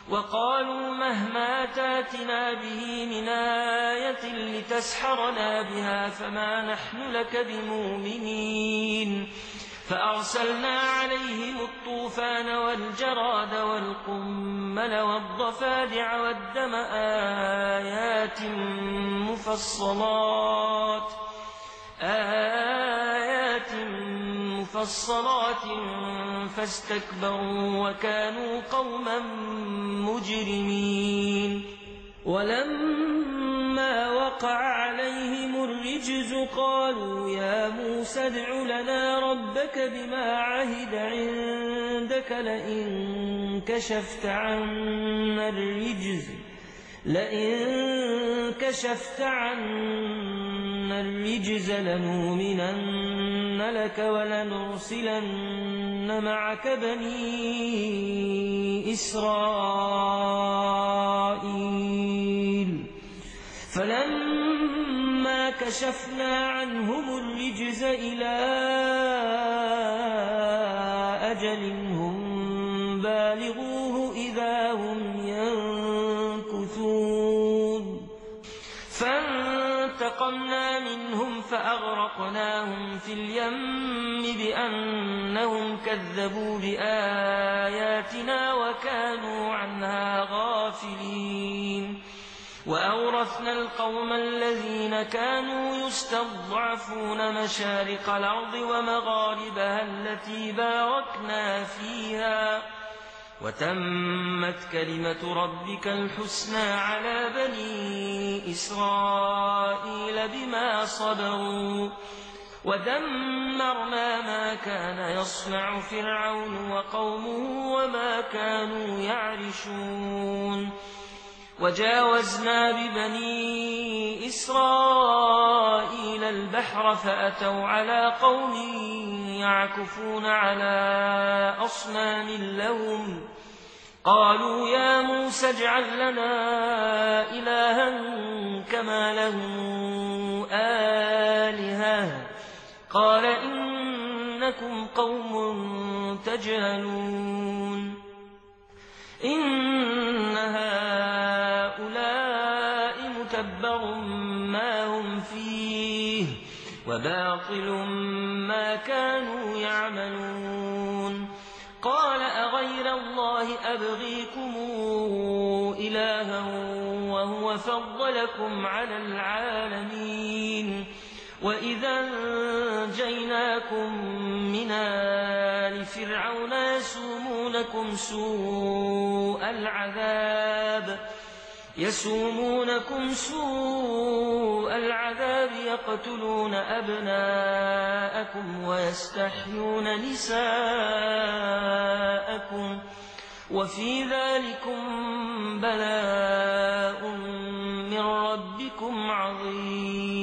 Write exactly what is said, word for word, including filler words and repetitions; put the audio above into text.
وقالوا مهما تاتنا به من آية لتسحرنا بها فما نحن لك بمؤمنين فأرسلنا عليهم الطوفان والجراد والقمل والضفادع والدم آيات مفصلات آيات مفصلات فاستكبروا وكانوا قوما مجرمين. ولما وقع عليهم الرجز قالوا يا موسى ادع لنا ربك بما عهد عندك لئن كشفت عنا الرجز لئن كشفت عنا الرجز لنؤمنن لك ولنرسلن معك بني إسرائيل فلما كشفنا عنهم الرجز إلى أجل هم بالغوه إذا هم ينكثون فانتقمنا منهم فأغرقناهم في اليم بأنهم كذبوا بآياتنا وكانوا عنها غافلين. وأورثنا القوم الذين كانوا يستضعفون مشارق الأرض ومغاربها التي باركنا فيها وتمت كلمة ربك الحسنى على بني إسرائيل بما صبروا ودمرنا ما كان يصنع فرعون وقومه وما كانوا يعرشون. وجاوزنا ببني إسرائيل البحر فأتوا على قوم يعكفون على أصنام لهم قالوا يا موسى اجعل لنا إلها كما لهم آلهة قال إنكم قوم تجهلون. إن هؤلاء متبر ما هم فيه وباطل ما كانوا يعملون. قال أغير الله أبغيكم إلها وهو فضلكم على العالمين وإذا أنجيناكم من آل فرعون يسومونكم سوء العذاب يسومونكم سوء العذاب يقتلون أبناءكم ويستحيون نساءكم وفي ذلكم بلاء من ربكم عظيم.